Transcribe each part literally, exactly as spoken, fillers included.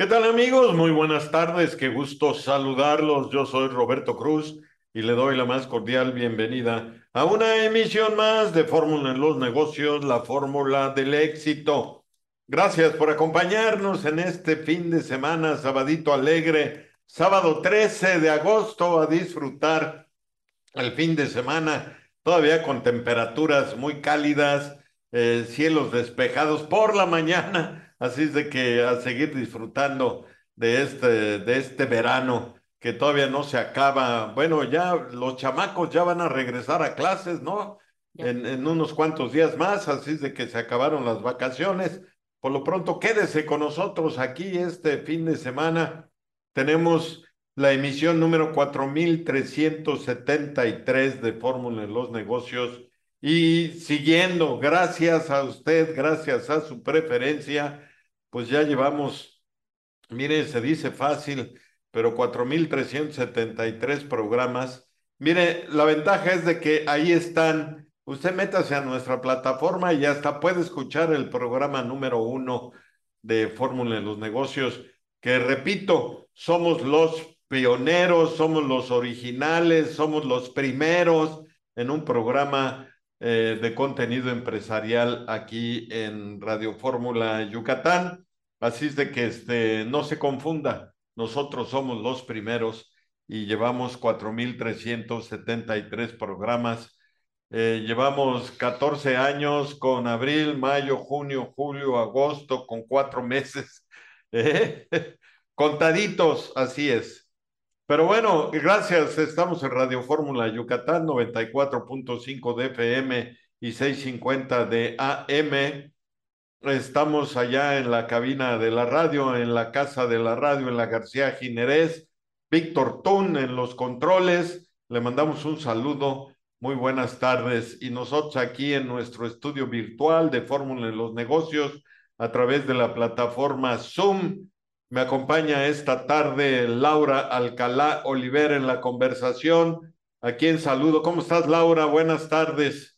¿Qué tal amigos? Muy buenas tardes, qué gusto saludarlos. Yo soy Roberto Cruz y le doy la más cordial bienvenida a una emisión más de Fórmula en los Negocios, la fórmula del éxito. Gracias por acompañarnos en este fin de semana, sabadito alegre, sábado trece de agosto, a disfrutar el fin de semana, todavía con temperaturas muy cálidas, eh, cielos despejados por la mañana, así es de que a seguir disfrutando de este, de este verano que todavía no se acaba. Bueno, ya los chamacos ya van a regresar a clases, ¿no? Ya. En, en unos cuantos días más, así es de que se acabaron las vacaciones. Por lo pronto, quédese con nosotros aquí este fin de semana. Tenemos la emisión número cuatro mil trescientos setenta y tres de Fórmula en los Negocios. Y siguiendo, gracias a usted, gracias a su preferencia, pues ya llevamos, mire, se dice fácil, pero cuatro mil trescientos setenta y tres programas. Mire, la ventaja es de que ahí están. Usted métase a nuestra plataforma y hasta puede escuchar el programa número uno de Fórmula en los Negocios, que repito, somos los pioneros, somos los originales, somos los primeros en un programa eh, de contenido empresarial aquí en Radio Fórmula Yucatán. Así es de que este, no se confunda, nosotros somos los primeros y llevamos cuatro mil trescientos setenta y tres programas. Eh, llevamos catorce años con abril, mayo, junio, julio, agosto, con cuatro meses. ¿Eh? Contaditos, así es. Pero bueno, gracias. Estamos en Radio Fórmula Yucatán, noventa y cuatro punto cinco de F M y seiscientos cincuenta de A M. Estamos allá en la cabina de la radio, en la casa de la radio, en la García Ginerés. Víctor Tun en los controles. Le mandamos un saludo. Muy buenas tardes. Y nosotros aquí en nuestro estudio virtual de Fórmula en los Negocios a través de la plataforma Zoom. Me acompaña esta tarde Laura Alcalá Oliver en la conversación. A quien saludo. ¿Cómo estás, Laura? Buenas tardes.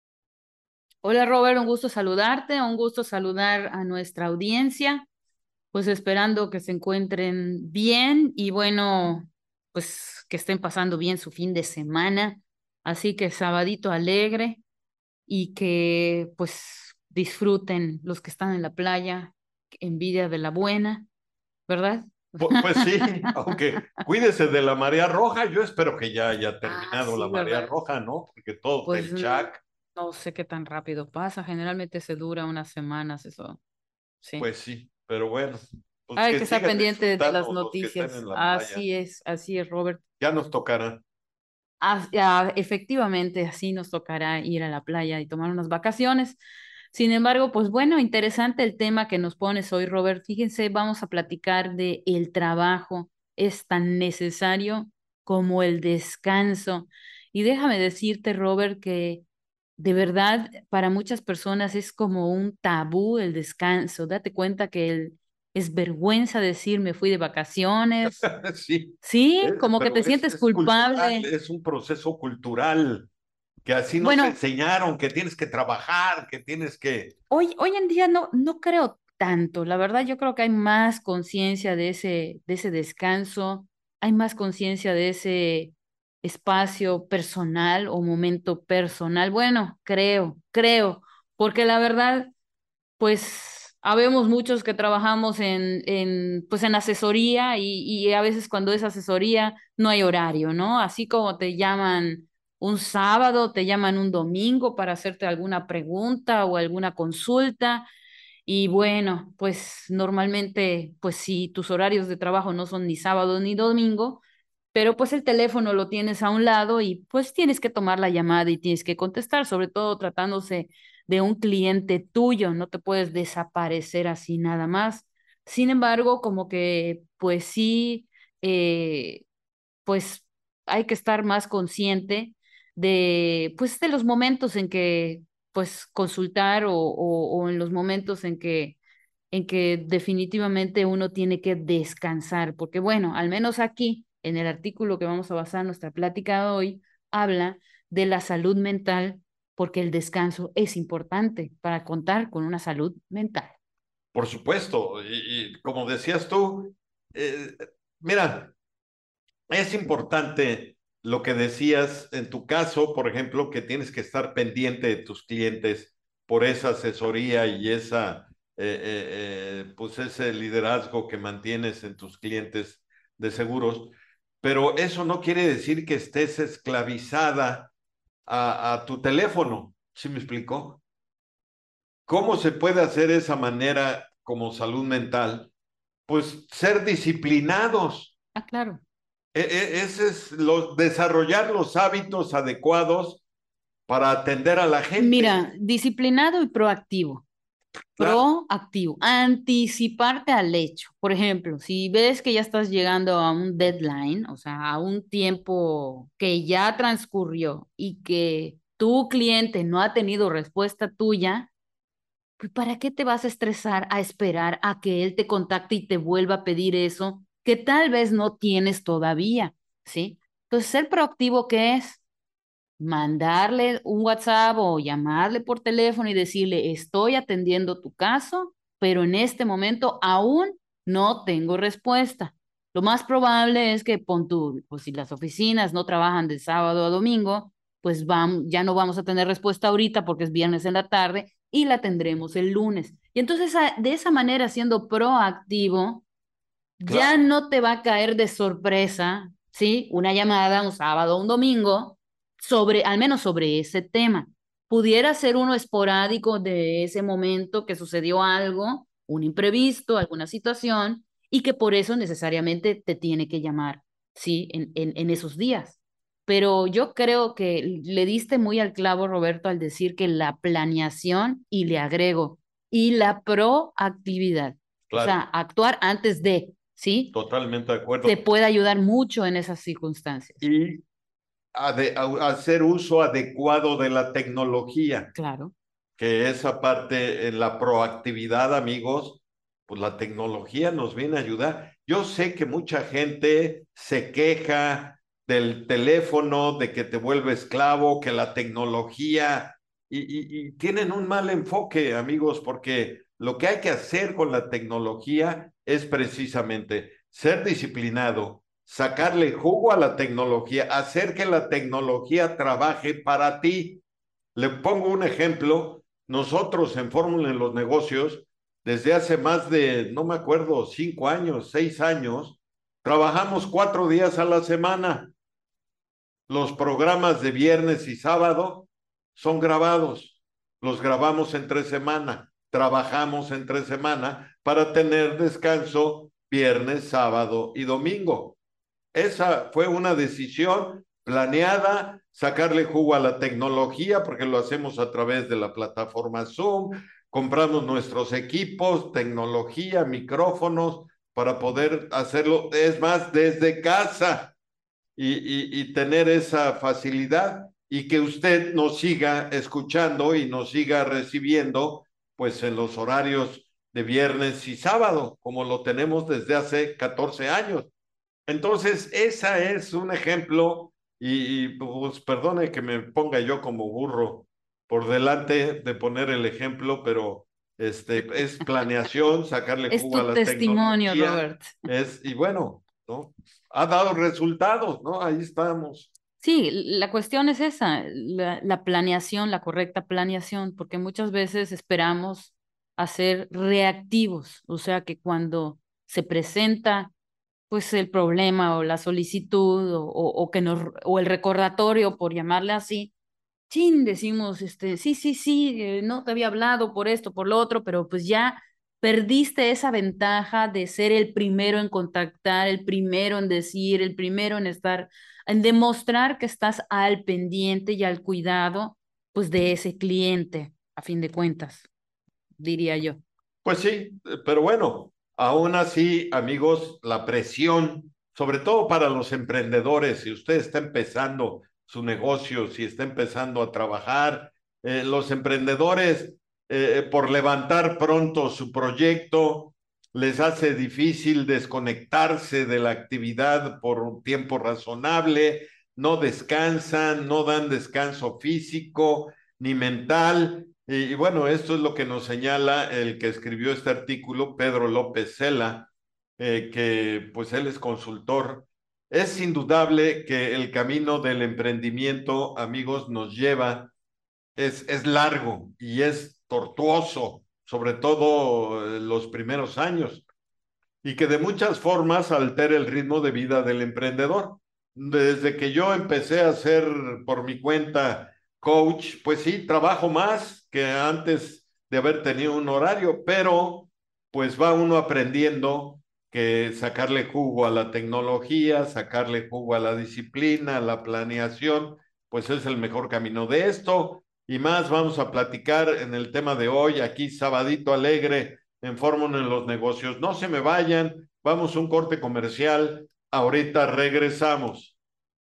Hola Robert, un gusto saludarte, un gusto saludar a nuestra audiencia, pues esperando que se encuentren bien y bueno, pues que estén pasando bien su fin de semana, así que sabadito alegre y que pues disfruten los que están en la playa, envidia de la buena, ¿verdad? Pu- Pues sí, aunque cuídese de la marea roja, yo espero que ya haya Ah, terminado la sí, marea ¿verdad? roja, ¿no? Porque todo Pues el mm, chac, no sé qué tan rápido pasa, generalmente se dura unas semanas eso, sí. pues sí, pero bueno, pues Hay que que estar sigan pendiente de las disfrutando los que estén noticias. en la playa. Así es, así es, Robert. Ya nos tocará. Ah, ah, efectivamente, así nos tocará ir a la playa y tomar unas vacaciones. Sin embargo, pues bueno, interesante el tema que nos pones hoy, Robert. Fíjense, vamos a platicar de el trabajo. Es tan necesario como el descanso. Y déjame decirte, Robert, que de verdad para muchas personas es como un tabú el descanso. Date cuenta que el- es vergüenza decir me fui de vacaciones. Sí, Sí, eh, como que te pero es, sientes es cultural, culpable. es un proceso cultural que así nos Bueno, enseñaron, que tienes que trabajar, que tienes que... hoy, hoy en día no, no creo tanto. La verdad, yo creo que hay más conciencia de ese, de ese descanso, hay más conciencia de ese espacio personal o momento personal. Bueno, creo, creo, porque la verdad, pues habemos muchos que trabajamos en, en, pues en asesoría y, y a veces cuando es asesoría no hay horario, ¿no? Así como te llaman un sábado, te llaman un domingo para hacerte alguna pregunta o alguna consulta. Y bueno, pues normalmente, pues si tus horarios de trabajo no son ni sábado ni domingo, pero pues el teléfono lo tienes a un lado y pues tienes que tomar la llamada y tienes que contestar, sobre todo tratándose de un cliente tuyo, no te puedes desaparecer así nada más. Sin embargo, como que pues sí, eh, pues hay que estar más consciente de pues de los momentos en que pues consultar o, o, o en los momentos en que en que definitivamente uno tiene que descansar, porque bueno, al menos aquí, en el artículo que vamos a basar nuestra plática de hoy, habla de la salud mental, porque el descanso es importante para contar con una salud mental. Por supuesto, y, y como decías tú, eh, mira, es importante lo que decías en tu caso, por ejemplo, que tienes que estar pendiente de tus clientes por esa asesoría y esa, eh, eh, eh, pues ese liderazgo que mantienes en tus clientes de seguros, pero eso no quiere decir que estés esclavizada a, a tu teléfono. ¿Sí me explicó? ¿Cómo se puede hacer esa manera como salud mental? Pues ser disciplinados. Ah, claro. E- e- Ese es lo, desarrollar los hábitos adecuados para atender a la gente. Mira, disciplinado y proactivo. Claro, Proactivo, anticiparte al hecho. Por ejemplo, si ves que ya estás llegando a un deadline, o sea, a un tiempo que ya transcurrió y que tu cliente no ha tenido respuesta tuya, pues ¿para qué te vas a estresar a esperar a que él te contacte y te vuelva a pedir eso que tal vez no tienes todavía? ¿Sí? Entonces, ser proactivo, ¿qué es? Mandarle un WhatsApp o llamarle por teléfono y decirle, estoy atendiendo tu caso, pero en este momento aún no tengo respuesta. Lo más probable es que pon tú, pues si las oficinas no trabajan de sábado a domingo, pues vam- ya no vamos a tener respuesta ahorita porque es viernes en la tarde y la tendremos el lunes. Y entonces a- de esa manera, siendo proactivo, ya claro, no te va a caer de sorpresa, ¿sí? Una llamada un sábado o un domingo sobre, al menos sobre ese tema. Pudiera ser uno esporádico de ese momento que sucedió algo, un imprevisto, alguna situación, y que por eso necesariamente te tiene que llamar, ¿sí? En, en, en esos días. Pero yo creo que le diste muy al clavo, Roberto, al decir que la planeación, y le agrego, y la proactividad, o sea, claro, actuar antes de, ¿sí? totalmente de Te acuerdo. puede ayudar mucho en esas circunstancias. Y ade- a- hacer uso adecuado de la tecnología, Claro. que esa parte en la proactividad, amigos, pues la tecnología nos viene a ayudar. Yo sé que mucha gente se queja del teléfono, de que te vuelve esclavo, que la tecnología, y, y, y tienen un mal enfoque, amigos, porque lo que hay que hacer con la tecnología es precisamente ser disciplinado, sacarle jugo a la tecnología, hacer que la tecnología trabaje para ti. Le pongo un ejemplo. Nosotros en Fórmula en los Negocios, desde hace más de, no me acuerdo, cinco años, seis años, trabajamos cuatro días a la semana. Los programas de viernes y sábado son grabados. Los grabamos entre semana. Trabajamos entre semana para tener descanso viernes, sábado y domingo. Esa fue una decisión planeada, sacarle jugo a la tecnología, porque lo hacemos a través de la plataforma Zoom, compramos nuestros equipos, tecnología, micrófonos, para poder hacerlo, es más, desde casa y, y, y tener esa facilidad y que usted nos siga escuchando y nos siga recibiendo, pues en los horarios de viernes y sábado, como lo tenemos desde hace catorce años. Entonces, esa es un ejemplo, y, y, pues perdone que me ponga yo como burro por delante de poner el ejemplo, pero este es planeación, sacarle Es jugo a tu la testimonio, tecnología, Robert. es, y bueno, ¿no? Ha dado resultados, ¿no? Ahí estamos. Sí, la cuestión es esa, la, la planeación, la correcta planeación, porque muchas veces esperamos a ser reactivos, o sea que cuando se presenta pues el problema o la solicitud o, o, o que nos, o el recordatorio, por llamarle así, chin, decimos, este, sí, sí, sí, eh, no te había hablado por esto, por lo otro, pero pues ya perdiste esa ventaja de ser el primero en contactar, el primero en decir, el primero en estar, en demostrar que estás al pendiente y al cuidado, pues de ese cliente, a fin de cuentas, diría yo. Pues sí, pero bueno, aún así, amigos, la presión, sobre todo para los emprendedores, si usted está empezando su negocio, si está empezando a trabajar, eh, los emprendedores, eh, por levantar pronto su proyecto, les hace difícil desconectarse de la actividad por un tiempo razonable, no descansan, no dan descanso físico ni mental Y, y bueno, esto es lo que nos señala el que escribió este artículo, Pedro López Cela, eh, que pues él es consultor. Es indudable que el camino del emprendimiento, amigos, nos lleva, es, es largo y es tortuoso, sobre todo eh, los primeros años, y que de muchas formas altera el ritmo de vida del emprendedor. Desde que yo empecé a ser por mi cuenta coach, pues sí, trabajo más que antes de haber tenido un horario, pero pues va uno aprendiendo que sacarle jugo a la tecnología, sacarle jugo a la disciplina, a la planeación, pues es el mejor camino de esto. Y más vamos a platicar en el tema de hoy, aquí sabadito alegre en Fórmula en los negocios. No se me vayan, vamos a un corte comercial, ahorita regresamos.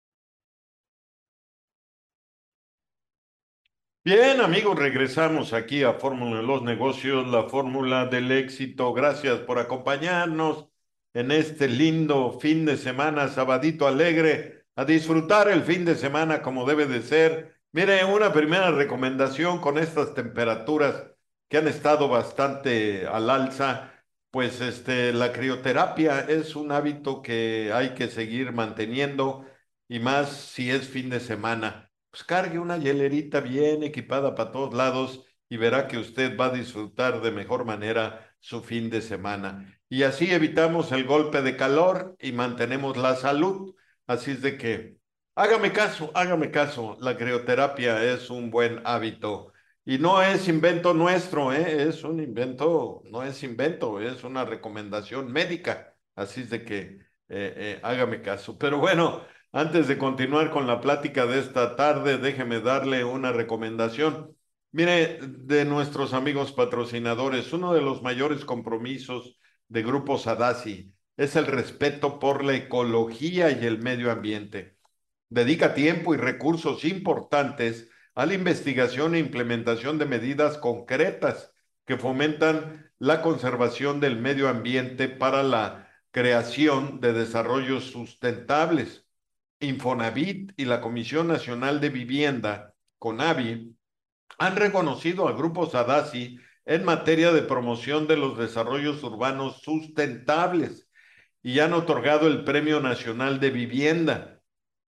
Bien, amigos, regresamos aquí a Fórmula de los Negocios, la fórmula del éxito. Gracias por acompañarnos en este lindo fin de semana, sabadito alegre, a disfrutar el fin de semana como debe de ser. Mire, una primera recomendación con estas temperaturas que han estado bastante al alza, pues este, la crioterapia es un hábito que hay que seguir manteniendo y más si es fin de semana, pues cargue una hielerita bien equipada para todos lados y verá que usted va a disfrutar de mejor manera su fin de semana. Y así evitamos el golpe de calor y mantenemos la salud. Así es de que hágame caso, hágame caso, la crioterapia es un buen hábito. Y no es invento nuestro, ¿eh? Es un invento, no es invento, es una recomendación médica. Así es de que eh, eh, hágame caso. Pero bueno, antes de continuar con la plática de esta tarde, déjeme darle una recomendación. Mire, de nuestros amigos patrocinadores, uno de los mayores compromisos de Grupo Sadasi es el respeto por la ecología y el medio ambiente. Dedica tiempo y recursos importantes a la investigación e implementación de medidas concretas que fomentan la conservación del medio ambiente para la creación de desarrollos sustentables. Infonavit y la Comisión Nacional de Vivienda, CONAVI, han reconocido al Grupo Sadasi en materia de promoción de los desarrollos urbanos sustentables y han otorgado el Premio Nacional de Vivienda.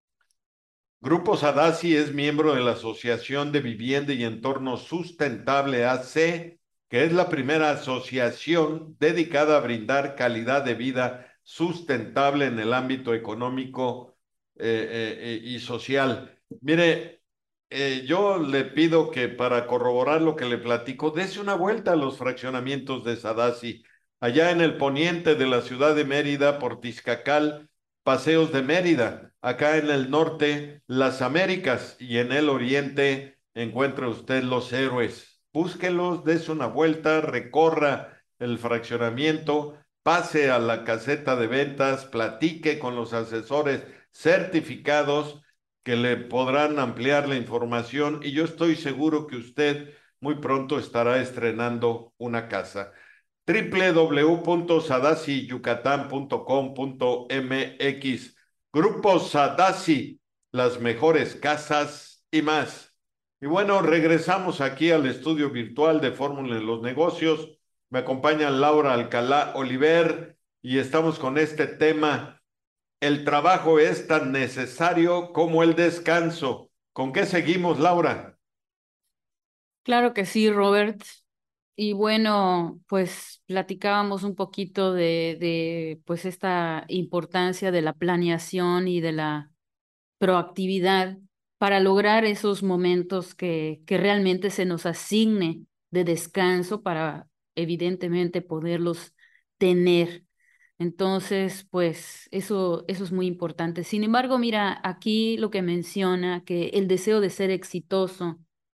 Grupo Sadasi es miembro de la Asociación de Vivienda y Entorno Sustentable A C, que es la primera asociación dedicada a brindar calidad de vida sustentable en el ámbito económico eh, eh, y social. Mire, eh, yo le pido que para corroborar lo que le platico, dese una vuelta a los fraccionamientos de Sadasi, allá en el poniente de la ciudad de Mérida, por Tizcacal, Paseos de Mérida. Acá en el norte, las Américas, y en el oriente encuentra usted los héroes. Búsquelos, dése una vuelta, recorra el fraccionamiento, pase a la caseta de ventas, platique con los asesores certificados que le podrán ampliar la información y yo estoy seguro que usted muy pronto estará estrenando una casa. w w w punto sadasi yucatán punto com punto m x. Grupo Sadasi, las mejores casas y más. Y bueno, regresamos aquí al estudio virtual de Fórmula en los Negocios. Me acompaña Laura Alcalá Oliver y estamos con este tema. El trabajo es tan necesario como el descanso. ¿Con qué seguimos, Laura? Claro que sí, Robert. Y bueno, pues platicábamos un poquito de, de pues esta importancia de la planeación y de la proactividad para lograr esos momentos que, que realmente se nos asigne de descanso para evidentemente poderlos tener. Entonces, pues eso, eso es muy importante. Sin embargo, mira, aquí lo que menciona que el deseo de ser exitoso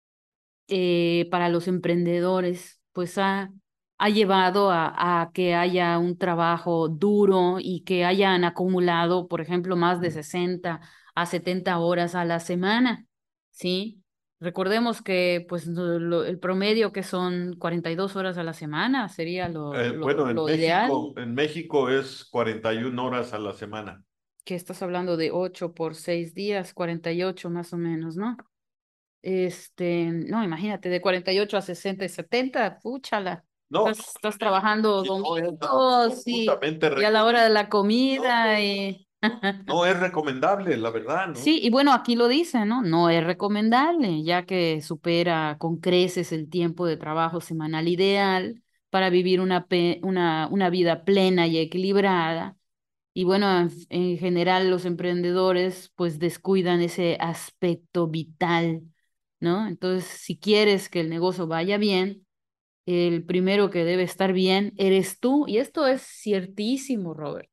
eh, para los emprendedores, pues ha, ha llevado a, a que haya un trabajo duro y que hayan acumulado, por ejemplo, más de sesenta a setenta horas a la semana, ¿sí? Recordemos que pues lo- lo- el promedio que son cuarenta y dos horas a la semana sería lo, Eh, lo, bueno, en lo ideal, México, en México es cuarenta y una horas a la semana. que estás hablando de ocho por seis días, cuarenta y ocho más o menos, ¿no? Este, no, imagínate, de cuarenta y ocho a sesenta y setenta, púchala. No, Estás, estás trabajando y no es domingos y, absolutamente y a la hora de recomendable. la comida y... No es recomendable, la verdad, ¿no? Sí, y bueno, aquí lo dice, ¿no? No es recomendable, ya que supera con creces el tiempo de trabajo semanal ideal para vivir una, pe- una, una vida plena y equilibrada. Y bueno, en, en general los emprendedores pues descuidan ese aspecto vital, ¿no? Entonces, si quieres que el negocio vaya bien, el primero que debe estar bien eres tú. Y esto es ciertísimo, Robert.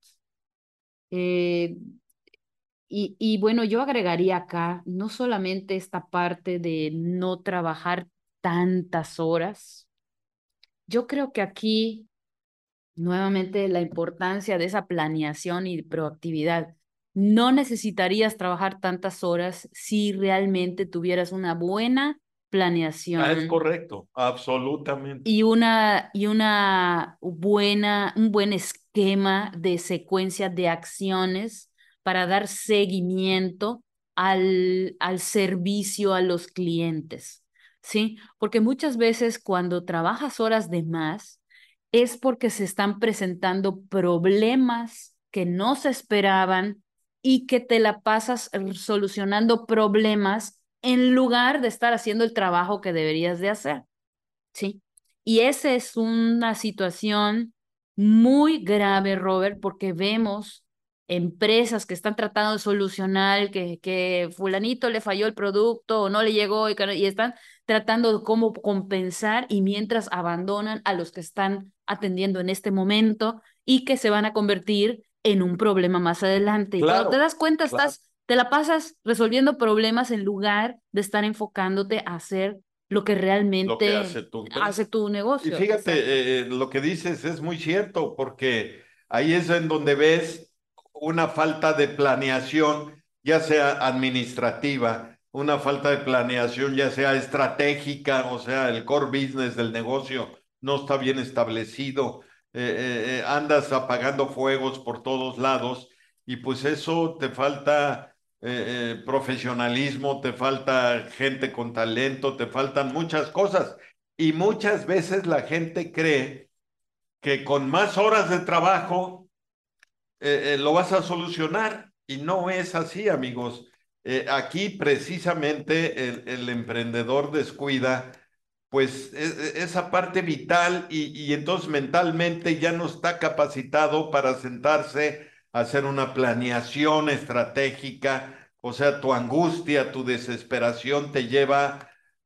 Eh, y, y bueno, yo agregaría acá no solamente esta parte de no trabajar tantas horas. Yo creo que aquí nuevamente la importancia de esa planeación y proactividad. No necesitarías trabajar tantas horas si realmente tuvieras una buena Ah, es planeación correcto, absolutamente. y una, y una buena, un buen esquema de secuencia de acciones para dar seguimiento al, al servicio a los clientes, ¿sí? Porque muchas veces cuando trabajas horas de más es porque se están presentando problemas que no se esperaban y que te la pasas solucionando problemas en lugar de estar haciendo el trabajo que deberías de hacer. Sí. Y esa es una situación muy grave, Robert, porque vemos empresas que están tratando de solucionar que, que fulanito le falló el producto o no le llegó y, que- y están tratando de cómo compensar y mientras abandonan a los que están atendiendo en este momento y que se van a convertir en un problema más adelante. Y cuando te Claro, das cuenta, claro. estás, te la pasas resolviendo problemas en lugar de estar enfocándote a hacer lo que Lo que realmente hace tu hace empresa. tu Y negocio. fíjate, Exacto. eh, eh, lo que dices es muy cierto, porque ahí es en donde ves una falta de planeación, ya sea administrativa, una falta de planeación, ya sea estratégica, o sea, el core business del negocio no está bien establecido, eh, eh, eh, andas apagando fuegos por todos lados y pues eso te falta eh, eh, profesionalismo, te falta gente con talento, te faltan muchas cosas. Y muchas veces la gente cree que con más horas de trabajo eh, eh, lo vas a solucionar y no es así, amigos. Eh, aquí precisamente el, el emprendedor descuida pues e- e- esa parte vital y, y entonces mentalmente ya no está capacitado para sentarse a hacer una planeación estratégica, o sea, tu angustia, tu desesperación te lleva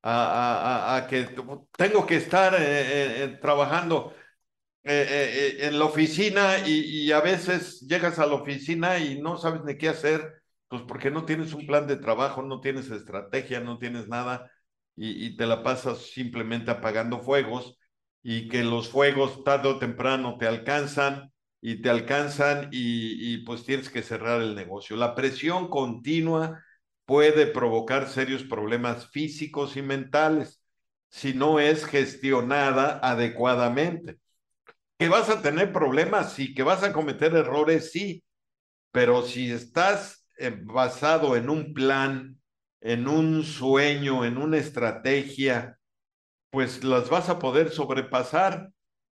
a, a- a- a que tengo que estar eh, eh, eh, trabajando eh, eh, eh, en la oficina y, y a veces llegas a la oficina y no sabes ni qué hacer, pues porque no tienes un plan de trabajo, no tienes estrategia, no tienes nada y, y te la pasas simplemente apagando fuegos y que los fuegos tarde o temprano te alcanzan y te alcanzan y, y pues tienes que cerrar el negocio. La presión continua puede provocar serios problemas físicos y mentales si no es gestionada adecuadamente. Que vas a tener problemas, sí, que vas a cometer errores, sí, pero si estás eh, basado en un plan, en un sueño, en una estrategia, pues las vas a poder sobrepasar.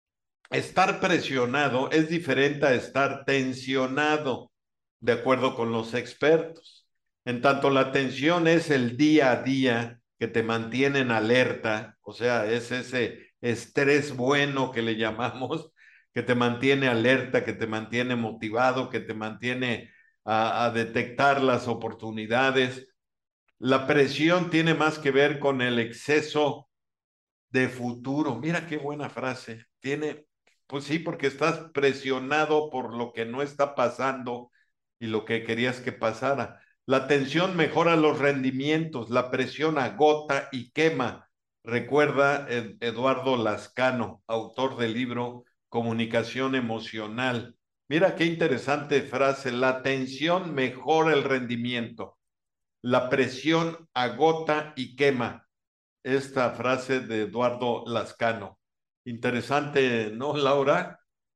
Estar presionado es diferente a estar tensionado, de acuerdo con los expertos. En tanto, la tensión es el día a día que te mantiene en alerta, o sea, es ese estrés bueno que le llamamos, que te mantiene alerta, que te mantiene motivado, que te mantiene a, a detectar las oportunidades. La presión tiene más que ver con el exceso de futuro. Mira qué buena frase. Tiene, pues sí, porque estás presionado por lo que no está pasando y lo que querías que pasara. La tensión mejora los rendimientos, la presión agota y quema. Recuerda Ed- Eduardo Lascano, autor del libro Comunicación Emocional. Mira qué interesante frase. La tensión mejora el rendimiento. La presión agota y quema esta frase de Eduardo Lascano. Interesante, ¿no, Laura?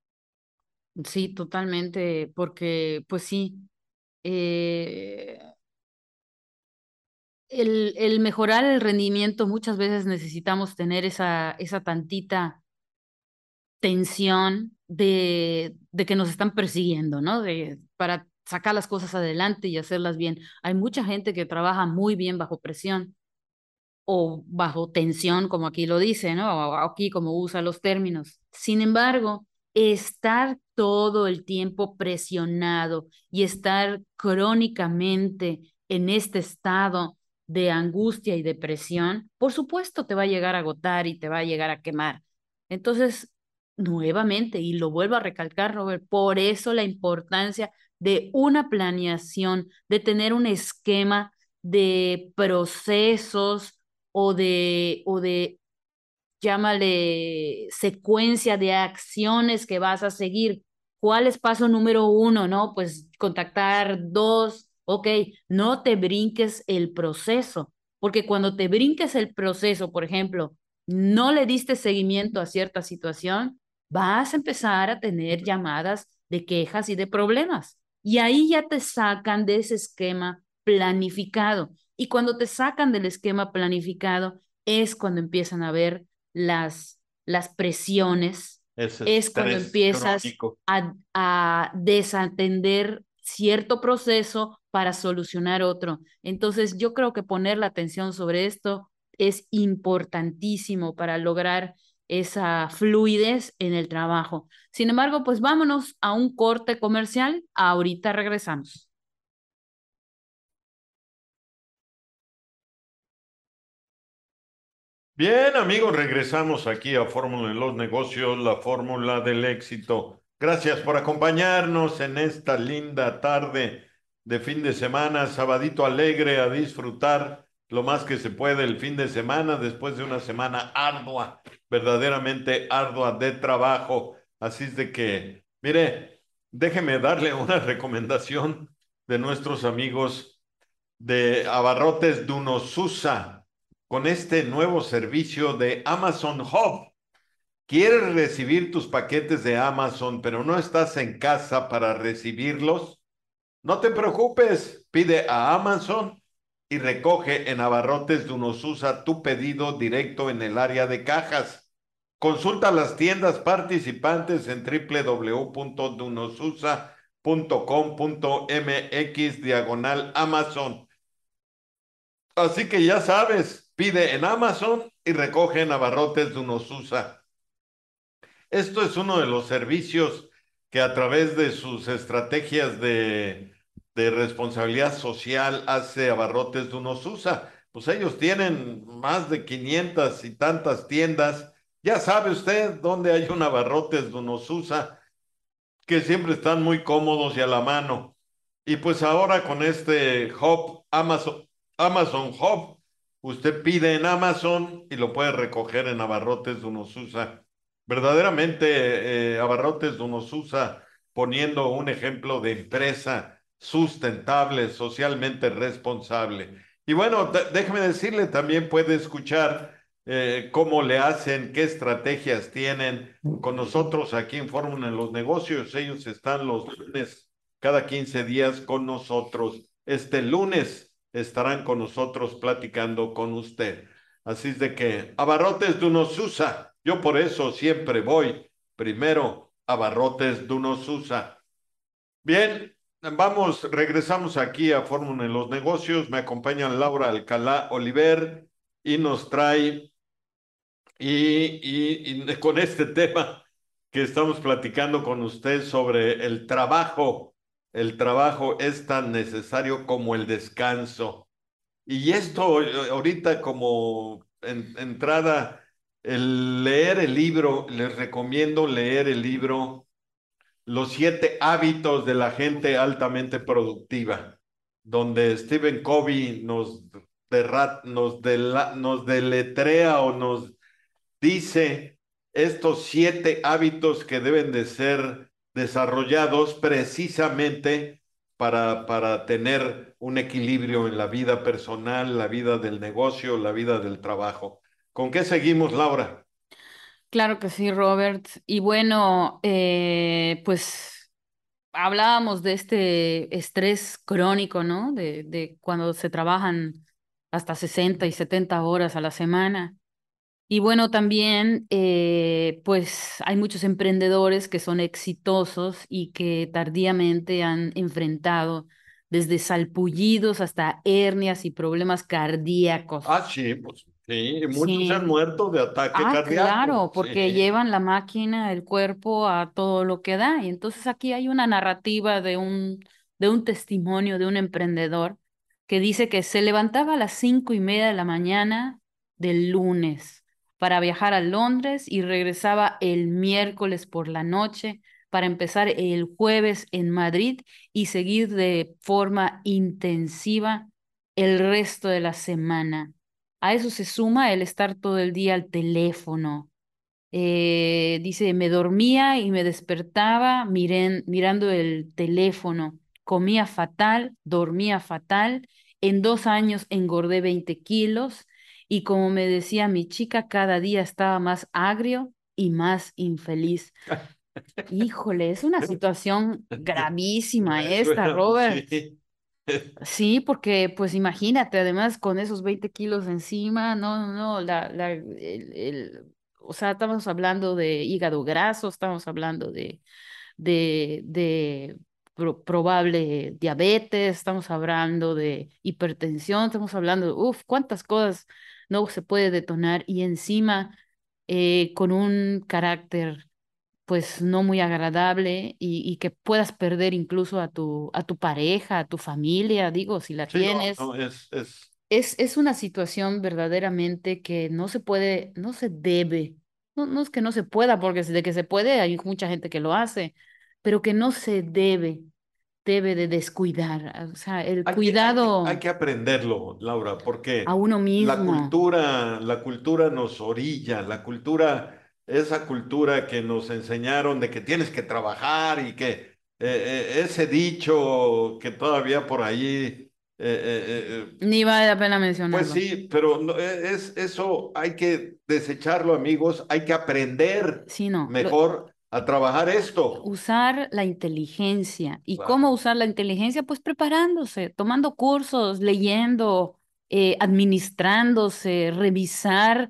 Sí, totalmente, porque pues sí, eh, el, el mejorar el rendimiento, muchas veces necesitamos tener esa, esa tantita tensión de, de que nos están persiguiendo, ¿no? De, para sacar las cosas adelante y hacerlas bien. Hay mucha gente que trabaja muy bien bajo presión o bajo tensión, como aquí lo dice, ¿no? O aquí como usa los términos. Sin embargo, estar todo el tiempo presionado y estar crónicamente en este estado de angustia y depresión, por supuesto te va a llegar a agotar y te va a llegar a quemar. Entonces, nuevamente, y lo vuelvo a recalcar, Robert, por eso la importancia de una planeación, de tener un esquema de procesos o de, o de, llámale, secuencia de acciones que vas a seguir. ¿Cuál es paso número uno? ¿No? Pues contactar dos, ok, no te brinques el proceso, porque cuando te brinques el proceso, por ejemplo, no le diste seguimiento a cierta situación, vas a empezar a tener llamadas de quejas y de problemas. Y ahí ya te sacan de ese esquema planificado. Y cuando te sacan del esquema planificado, es cuando empiezan a ver las, las presiones, Es es cuando estrés empiezas crónico. a, a desatender cierto proceso para solucionar otro. Entonces, yo creo que poner la atención sobre esto es importantísimo para lograr esa fluidez en el trabajo. Sin embargo, pues vámonos a un corte comercial. Ahorita regresamos. Bien, amigos, regresamos aquí a Fórmula en los Negocios, la fórmula del éxito. Gracias por acompañarnos en esta linda tarde de fin de semana, sabadito alegre, a disfrutar lo más que se puede el fin de semana después de una semana ardua, verdaderamente ardua de trabajo. Así es de que, mire, déjeme darle una recomendación de nuestros amigos de Abarrotes Dunosusa con este nuevo servicio de Amazon Hub. ¿Quieres recibir tus paquetes de Amazon, pero no estás en casa para recibirlos? No te preocupes, pide a Amazon y recoge en Abarrotes Dunosusa tu pedido directo en el área de cajas. Consulta las tiendas participantes en w w w punto dunosusa punto com punto m x diagonal Amazon. Así que ya sabes, pide en Amazon y recoge en Abarrotes de Unosusa. Esto es uno de los servicios que a través de sus estrategias de, de responsabilidad social hace Abarrotes de Unosusa. Pues ellos tienen más de quinientas y tantas tiendas. Ya sabe usted dónde hay un Abarrotes de Unosusa que siempre están muy cómodos y a la mano. Y pues ahora con este Hub, Amazon, Amazon Hub, usted pide en Amazon y lo puede recoger en Abarrotes de Unosusa. Verdaderamente, eh, Abarrotes de Unosusa, poniendo un ejemplo de empresa sustentable, socialmente responsable. Y bueno, déjeme decirle, también puede escuchar eh, cómo le hacen, qué estrategias tienen con nosotros aquí en Fórmula en los Negocios. Ellos están los lunes cada quince días con nosotros. Este lunes estarán con nosotros platicando con usted. Así es de que Abarrotes de Unosusa, yo por eso siempre voy primero a Abarrotes de Unosusa. Bien, vamos, regresamos aquí a Fórmula en los Negocios. Me acompaña Laura Alcalá Oliver y nos trae y, y, y con este tema que estamos platicando con usted sobre el trabajo, el trabajo es tan necesario como el descanso. Y esto eh, ahorita como en- entrada, el leer el libro, les recomiendo leer el libro Los siete hábitos de la gente altamente productiva, donde Stephen Covey nos, derra- nos, dela- nos deletrea o nos dice estos siete hábitos que deben de ser desarrollados precisamente para, para tener un equilibrio en la vida personal, la vida del negocio, la vida del trabajo. ¿Con qué seguimos, Laura? Claro que sí, Robert. Y bueno, eh, pues hablábamos de este estrés crónico, ¿no? De, de cuando se trabajan hasta sesenta y setenta horas a la semana. Y bueno, también, eh, pues hay muchos emprendedores que son exitosos y que tardíamente han enfrentado desde salpullidos hasta hernias y problemas cardíacos. Ah, sí, pues sí, y muchos se han Sí. muerto de ataque Ah, cardíaco, claro, porque sí. llevan la máquina, el cuerpo a todo lo que da. Y entonces aquí hay una narrativa de un, de un testimonio de un emprendedor que dice que se levantaba a las cinco y media de la mañana del lunes para viajar a Londres y regresaba el miércoles por la noche para empezar el jueves en Madrid y seguir de forma intensiva el resto de la semana. A eso se suma el estar todo el día al teléfono. Eh, dice, me dormía y me despertaba miren- mirando el teléfono. Comía fatal, dormía fatal. En dos años engordé veinte kilos y como me decía mi chica, cada día estaba más agrio y más infeliz. Híjole, es una situación gravísima Eso esta, era, Robert. sí. Sí, porque pues imagínate, además con esos veinte kilos encima, no, no, no, la, la, el, el- o sea, estamos hablando de hígado graso, estamos hablando de, de, de pro- probable diabetes, estamos hablando de hipertensión, estamos hablando de, uff, cuántas cosas no se puede detonar y encima eh, con un carácter pues no muy agradable y, y que puedas perder incluso a tu, a tu pareja, a tu familia, digo, si la Sí, no, tienes. no, es, es, Es, es una situación verdaderamente que no se puede, no se debe, no, no es que no se pueda, porque de que se puede hay mucha gente que lo hace, pero que no se debe, debe de descuidar. O sea, el hay que, hay que, hay cuidado que aprenderlo, Laura, a porque uno la mismo, cultura, la cultura nos orilla, la cultura, esa cultura que nos enseñaron de que tienes que trabajar y que eh, eh, ese dicho que todavía por ahí, eh, eh, eh, ni vale la pena pues mencionarlo. sí, pero no, eh, es, eso hay que desecharlo, amigos, hay que aprender Sino, lo, mejor a trabajar esto. usar la inteligencia. ¿Y cómo Claro. usar la inteligencia? Pues preparándose, tomando cursos, leyendo, eh, administrándose, revisar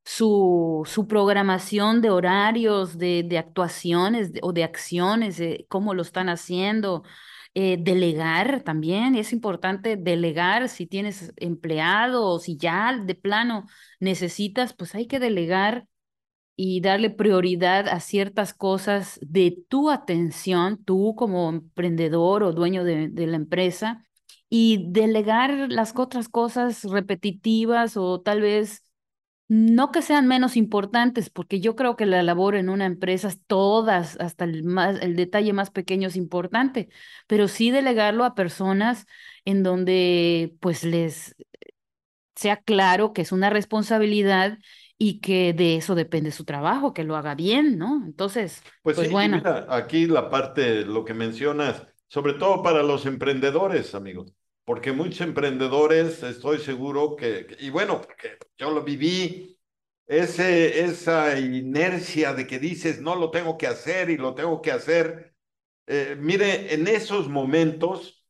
su, su programación de horarios, de, de actuaciones de- o de acciones, de cómo lo están haciendo. Eh, delegar también, es importante delegar si tienes empleado o si ya de plano necesitas, pues hay que delegar y darle prioridad a ciertas cosas de tu atención, tú como emprendedor o dueño de, de la empresa, y delegar las otras cosas repetitivas o tal vez no que sean menos importantes, porque yo creo que la labor en una empresa es todas, hasta el más, el detalle más pequeño es importante, pero sí delegarlo a personas en donde pues les sea claro que es una responsabilidad y que de eso depende su trabajo, que lo haga bien, ¿no? Entonces, Pues pues sí, y bueno, mira, aquí la parte, lo que mencionas, sobre todo para los emprendedores, amigos, porque muchos emprendedores, estoy seguro que, que- y bueno, porque yo lo viví, ese, esa inercia de que dices, no lo tengo que hacer y lo tengo que hacer. Eh, mire, en esos momentos,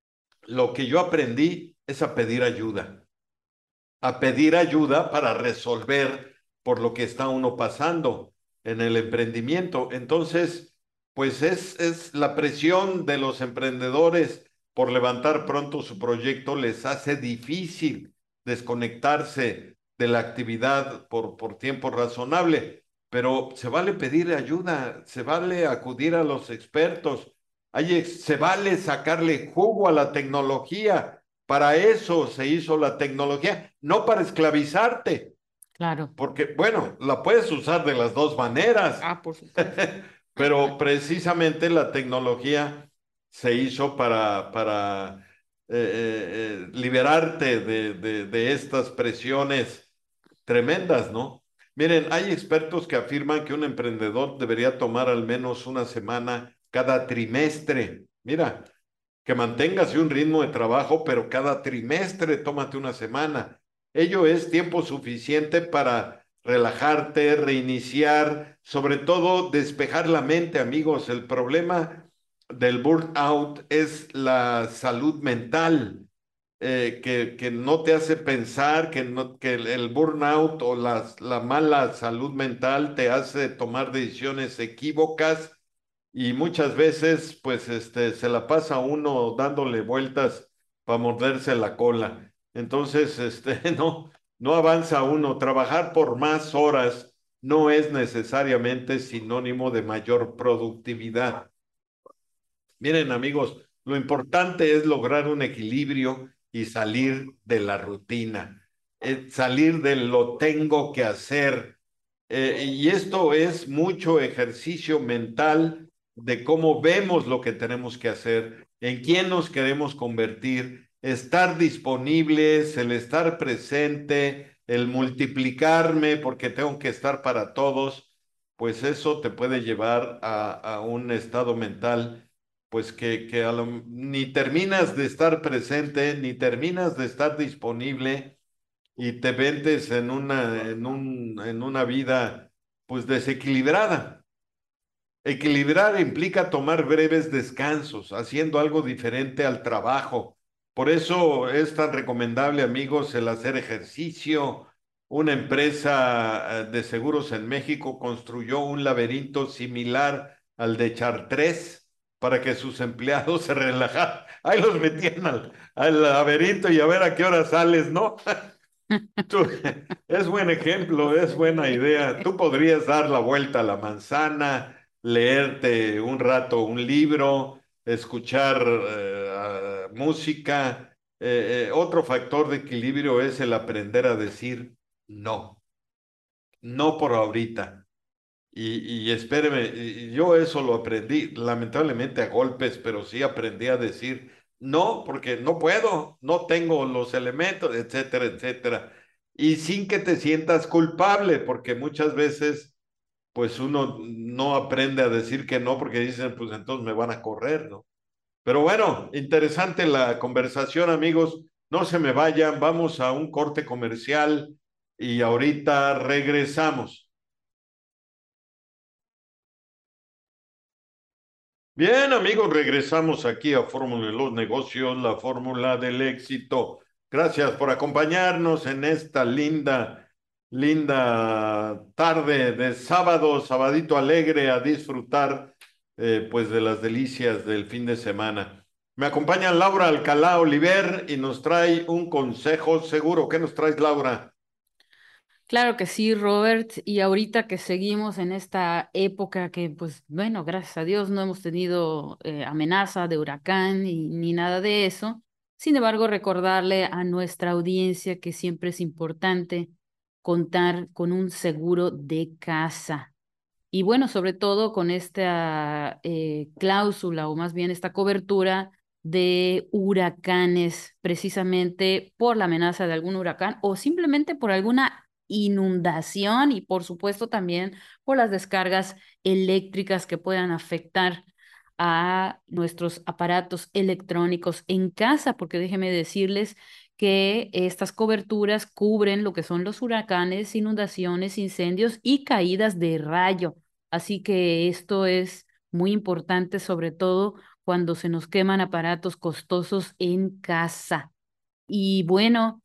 lo que yo aprendí es a pedir ayuda, a pedir ayuda para resolver por lo que está uno pasando en el emprendimiento. Entonces, pues es, es la presión de los emprendedores por levantar pronto su proyecto les hace difícil desconectarse de la actividad por, por tiempo razonable, pero se vale pedir ayuda, se vale acudir a los expertos, hay ex- se vale sacarle jugo a la tecnología. Para eso se hizo la tecnología, no para esclavizarte, claro. porque, bueno, la puedes usar de las dos maneras, Ah, por supuesto. pero precisamente la tecnología se hizo para, para eh, eh, eh, liberarte de, de, de estas presiones tremendas, ¿no? Miren, hay expertos que afirman que un emprendedor debería tomar al menos una semana cada trimestre. Mira, que mantengas un ritmo de trabajo, pero cada trimestre tómate una semana. Ello es tiempo suficiente para relajarte, reiniciar, sobre todo despejar la mente, amigos. El problema del burnout es la salud mental. eh, que, que no te hace pensar, que, no, que el, el burnout o las, la mala salud mental te hace tomar decisiones equívocas y muchas veces pues este, se la pasa uno dándole vueltas para morderse la cola. Entonces, este, no, no avanza uno. Trabajar por más horas no es necesariamente sinónimo de mayor productividad. Miren, amigos, lo importante es lograr un equilibrio y salir de la rutina, eh, salir de lo tengo que hacer. Eh, y esto es mucho ejercicio mental de cómo vemos lo que tenemos que hacer, en quién nos queremos convertir, estar disponibles, el estar presente, el multiplicarme porque tengo que estar para todos, pues eso te puede llevar a, a un estado mental pues que, que a lo- ni terminas de estar presente, ni terminas de estar disponible y te vendes en una, en un, en una vida pues desequilibrada. Equilibrar implica tomar breves descansos, haciendo algo diferente al trabajo. Por eso es tan recomendable, amigos, el hacer ejercicio. Una empresa eh, de seguros en México construyó un laberinto similar al de Chartres para que sus empleados se relajaran. Ahí los metían al, al laberinto y a ver a qué hora sales, ¿no? Tú- es buen ejemplo, es buena idea. Tú podrías dar la vuelta a la manzana, leerte un rato un libro, escuchar eh, música. Eh, eh, otro factor de equilibrio es el aprender a decir no, no por ahorita. Y, y espéreme, y yo eso lo aprendí, lamentablemente a golpes, pero sí aprendí a decir no, porque no puedo, no tengo los elementos, etcétera, etcétera. Y sin que te sientas culpable, porque muchas veces, pues uno no aprende a decir que no, porque dicen, pues entonces me van a correr, ¿no? Pero bueno, interesante la conversación, amigos. No se me vayan, vamos a un corte comercial y ahorita regresamos. Bien, amigos, regresamos aquí a Fórmula de los Negocios, la fórmula del éxito. Gracias por acompañarnos en esta linda, linda tarde de sábado, sabadito alegre, a disfrutar eh, pues de las delicias del fin de semana. Me acompaña Laura Alcalá Oliver y nos trae un consejo seguro. ¿Qué nos traes, Laura? Claro que sí, Robert. Y ahorita que seguimos en esta época que, pues, bueno, gracias a Dios no hemos tenido eh, amenaza de huracán y, ni nada de eso. Sin embargo, recordarle a nuestra audiencia que siempre es importante contar con un seguro de casa. Y bueno, sobre todo con esta eh, cláusula o más bien esta cobertura de huracanes, precisamente por la amenaza de algún huracán o simplemente por alguna inundación y por supuesto también por las descargas eléctricas que puedan afectar a nuestros aparatos electrónicos en casa, porque déjeme decirles que estas coberturas cubren lo que son los huracanes, inundaciones, incendios y caídas de rayo. Así que esto es muy importante, sobre todo cuando se nos queman aparatos costosos en casa. Y bueno,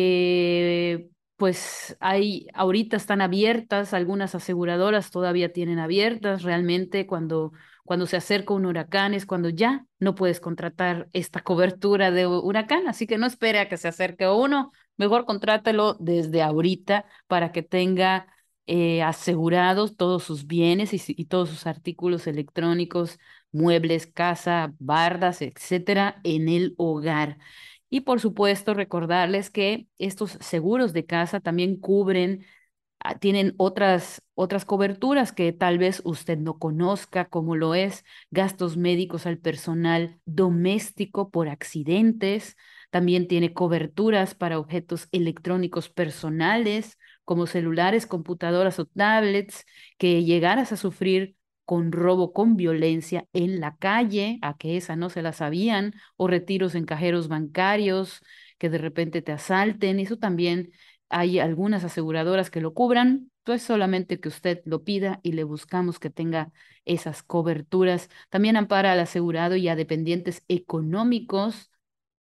eh, pues hay, ahorita están abiertas, algunas aseguradoras todavía tienen abiertas, realmente cuando, cuando se acerca un huracán es cuando ya no puedes contratar esta cobertura de hu- huracán, así que no espere a que se acerque uno, mejor contrátelo desde ahorita para que tenga eh, asegurados todos sus bienes y, si- y todos sus artículos electrónicos, muebles, casa, bardas, etcétera, en el hogar. Y por supuesto, recordarles que estos seguros de casa también cubren, ah, tienen otras, otras coberturas que tal vez usted no conozca, como lo es gastos médicos al personal doméstico por accidentes. También tiene coberturas para objetos electrónicos personales, como celulares, computadoras o tablets, que llegaras a sufrir con robo con violencia en la calle, a que esa no se la sabían, o retiros en cajeros bancarios, que de repente te asalten. Eso también hay algunas aseguradoras que lo cubran, pues solamente que usted lo pida y le buscamos que tenga esas coberturas. También ampara al asegurado y a dependientes económicos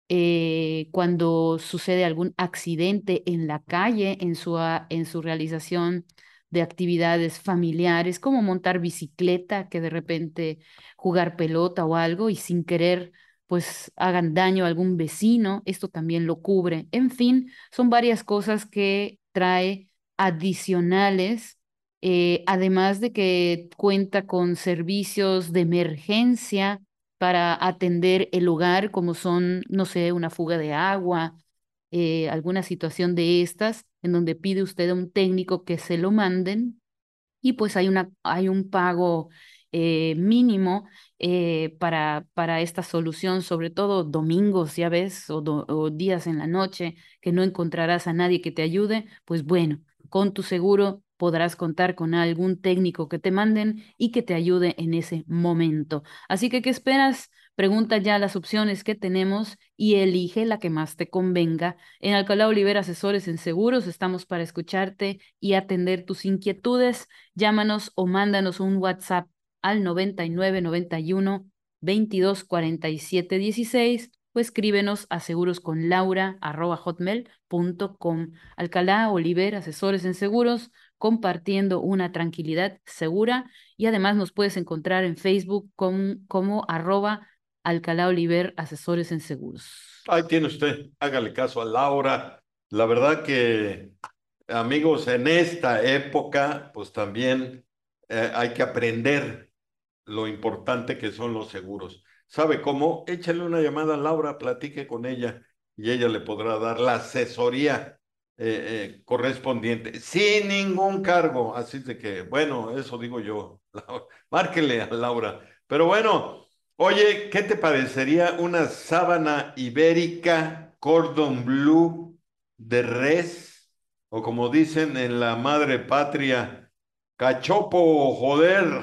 eh, cuando sucede algún accidente en la calle, en su, a- en su realización de actividades familiares, como montar bicicleta, que de repente jugar pelota o algo y sin querer pues hagan daño a algún vecino, esto también lo cubre. En fin, son varias cosas que trae adicionales, eh, además de que cuenta con servicios de emergencia para atender el hogar, como son, no sé, una fuga de agua, eh, alguna situación de estas, en donde pide usted a un técnico que se lo manden y pues hay una, hay un pago eh, mínimo eh, para, para esta solución, sobre todo domingos, ya ves, o, do- o días en la noche que no encontrarás a nadie que te ayude, pues bueno, con tu seguro podrás contar con algún técnico que te manden y que te ayude en ese momento. Así que, ¿qué esperas? Pregunta ya las opciones que tenemos y elige la que más te convenga. En Alcalá Olivera Asesores en Seguros estamos para escucharte y atender tus inquietudes. Llámanos o mándanos un WhatsApp al noventa y nueve noventa y uno veintidós cuarenta y siete dieciséis o escríbenos a segurosconlaura arroba hotmail punto com. Alcalá Oliver, asesores en seguros, compartiendo una tranquilidad segura y además nos puedes encontrar en Facebook con- como arroba Alcalá Oliver, asesores en seguros. Ahí tiene usted, hágale caso a Laura. La verdad que, amigos, en esta época, pues también eh, hay que aprender lo importante que son los seguros. ¿Sabe cómo? Échale una llamada a Laura, platique con ella y ella le podrá dar la asesoría eh, eh, correspondiente, sin ningún cargo. Así de que, bueno, eso digo yo. Laura, márquele a Laura. Pero bueno, oye, ¿qué te parecería una sábana ibérica cordon bleu de res? O como dicen en la madre patria, cachopo, joder.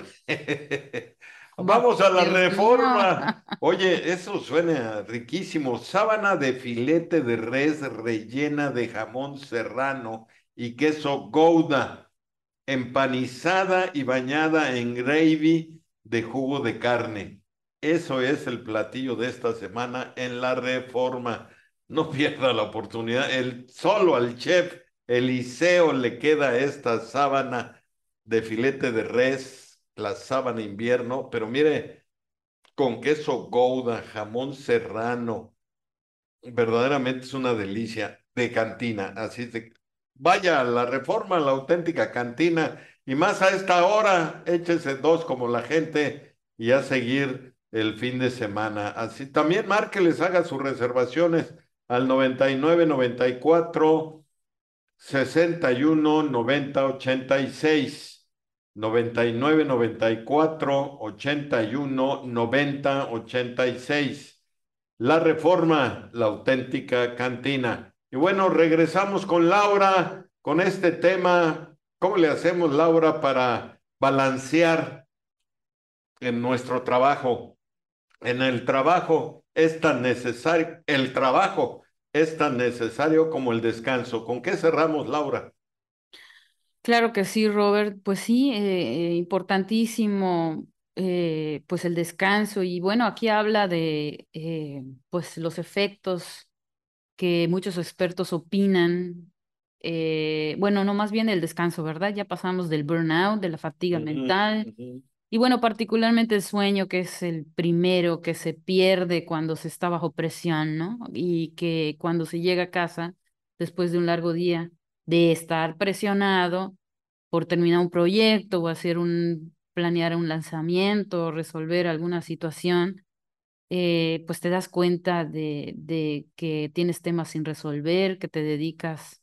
Va, Vamos a la Dios mío. reforma. Oye, eso suena riquísimo. Sábana de filete de res rellena de jamón serrano y queso Gouda, empanizada y bañada en gravy de jugo de carne. Eso es el platillo de esta semana en la reforma. No pierda la oportunidad. El, solo al chef Eliseo le queda esta sábana de filete de res, la sábana invierno, pero mire, con queso Gouda, jamón serrano, verdaderamente es una delicia de cantina. Así es de, vaya a la Reforma, la auténtica cantina, y más a esta hora, échese dos como la gente y a seguir el fin de semana. Así también márqueles, haga sus reservaciones al noventa y nueve noventa y cuatro sesenta y uno noventa ochenta y seis noventa y nueve noventa y cuatro ochenta y uno noventa ochenta y seis. La Reforma, la auténtica cantina. Y bueno, regresamos con Laura, con este tema. ¿Cómo le hacemos, Laura, para balancear en nuestro trabajo? En el trabajo es tan necesario, el trabajo es tan necesario como el descanso. ¿Con qué cerramos, Laura? Claro que sí, Robert. Pues sí, eh, eh, importantísimo, eh, pues el descanso. Y bueno, aquí habla de eh, pues los efectos que muchos expertos opinan. Eh, bueno, no más bien el descanso, ¿verdad? Ya pasamos del burnout, de la fatiga Ujú, mental. ujú. Y bueno, particularmente el sueño, que es el primero que se pierde cuando se está bajo presión, ¿no? Y que cuando se llega a casa, después de un largo día de estar presionado por terminar un proyecto o hacer un, planear un lanzamiento o resolver alguna situación, eh, pues te das cuenta de, de que tienes temas sin resolver, que te dedicas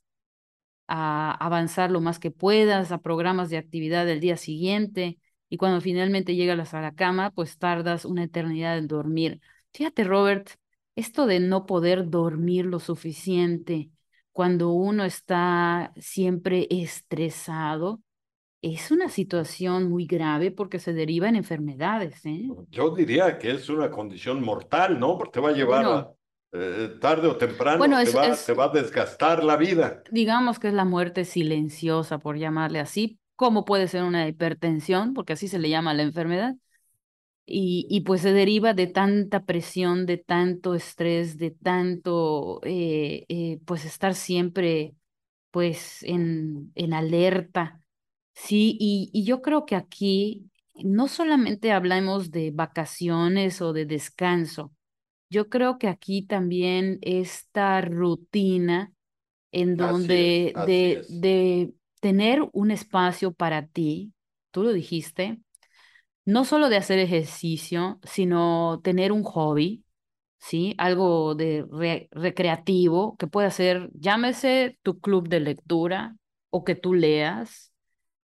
a avanzar lo más que puedas, a programas de actividad del día siguiente, y cuando finalmente llegas a la cama, pues tardas una eternidad en dormir. Fíjate, Robert, esto de no poder dormir lo suficiente cuando uno está siempre estresado, es una situación muy grave porque se deriva en enfermedades, ¿eh? Yo diría que es una condición mortal, ¿no? Porque te va a llevar Bueno, a, eh, tarde o temprano, bueno, te es, va, es, te va a desgastar la vida. digamos que es la muerte silenciosa, por llamarle así, como puede ser una hipertensión, porque así se le llama a la enfermedad. y, y pues se deriva de tanta presión, de tanto estrés, de tanto, eh, eh, pues estar siempre pues en, en alerta. Sí, y, y yo creo que aquí no solamente hablamos de vacaciones o de descanso, yo creo que aquí también esta rutina en Así es, donde así de, es. de tener un espacio para ti, tú lo dijiste, no solo de hacer ejercicio, sino tener un hobby, ¿sí? Algo de re- recreativo que pueda ser, llámese tu club de lectura o que tú leas,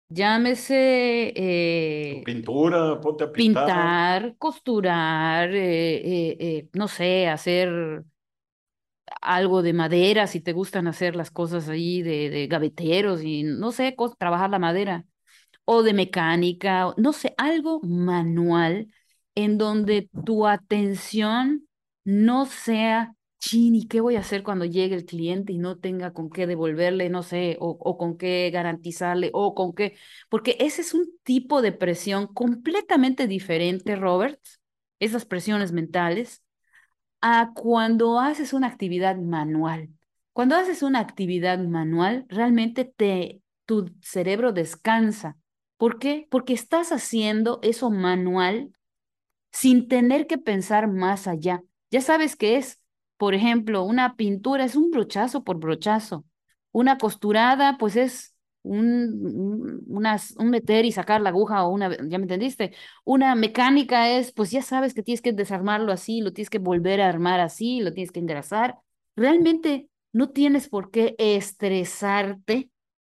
llámese Tu eh, pintura, ponte a pintar. pintar, costurar, eh, eh, eh, no sé, hacer algo de madera, si te gustan hacer las cosas ahí de, de gaveteros y no sé, cos- trabajar la madera o de mecánica, o- no sé, algo manual en donde tu atención no sea, chin, ¿y qué voy a hacer cuando llegue el cliente y no tenga con qué devolverle, no sé, o, o con qué garantizarle, o con qué, porque ese es un tipo de presión completamente diferente, Robert, esas presiones mentales a cuando haces una actividad manual. Cuando haces una actividad manual, realmente te, tu cerebro descansa. ¿Por qué? Porque estás haciendo eso manual sin tener que pensar más allá. Ya sabes que es, por ejemplo, una pintura es un brochazo por brochazo. Una costurada, pues es un, un, unas- un meter y sacar la aguja o una, ¿ya me entendiste? Una mecánica es, pues ya sabes que tienes que desarmarlo así, lo tienes que volver a armar así, lo tienes que engrasar. Realmente no tienes por qué estresarte,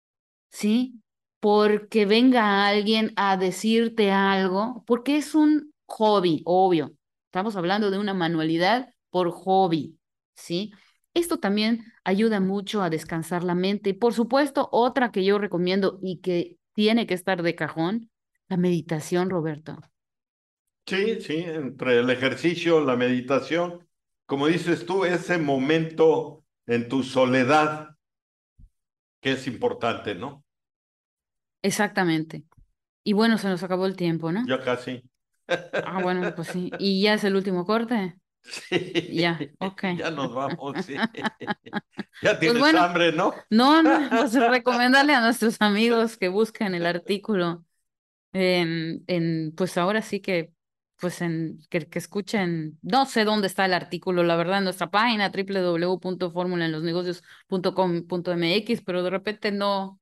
¿sí? Porque venga alguien a decirte algo, porque es un hobby, obvio. Estamos hablando de una manualidad por hobby, ¿sí? Esto también ayuda mucho a descansar la mente. Y por supuesto, otra que yo recomiendo y que tiene que estar de cajón, la meditación, Roberto. Sí, sí, entre el ejercicio, la meditación, como dices tú, ese momento en tu soledad que es importante, ¿no? Exactamente. Y bueno, se nos acabó el tiempo, ¿no? Ya casi. Ah, bueno, pues sí. ¿Y ya es el último corte? Sí, Ya, ok. ya nos vamos, sí. Ya Pues tienes bueno. hambre, ¿no? No, no, pues recomendarle a nuestros amigos que busquen el artículo en, en pues ahora sí que, pues en, que, que escuchen, no sé dónde está el artículo, la verdad, en nuestra página w w w punto fórmula en los negocios punto com punto m x, pero de repente no,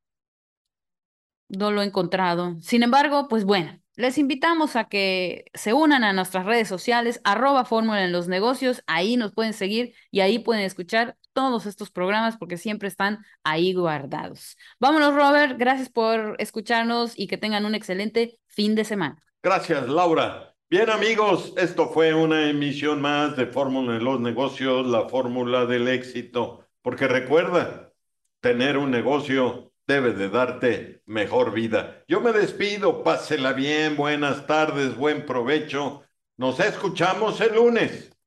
no lo he encontrado. Sin embargo, pues bueno, les invitamos a que se unan a nuestras redes sociales, arroba fórmula en los negocios, ahí nos pueden seguir y ahí pueden escuchar todos estos programas porque siempre están ahí guardados. Vámonos, Robert, gracias por escucharnos y que tengan un excelente fin de semana. Gracias, Laura. Bien, amigos, esto fue una emisión más de Fórmula en los Negocios, la fórmula del éxito. Porque recuerda, tener un negocio debe de darte mejor vida. Yo me despido, pásela bien, buenas tardes, buen provecho. Nos escuchamos el lunes.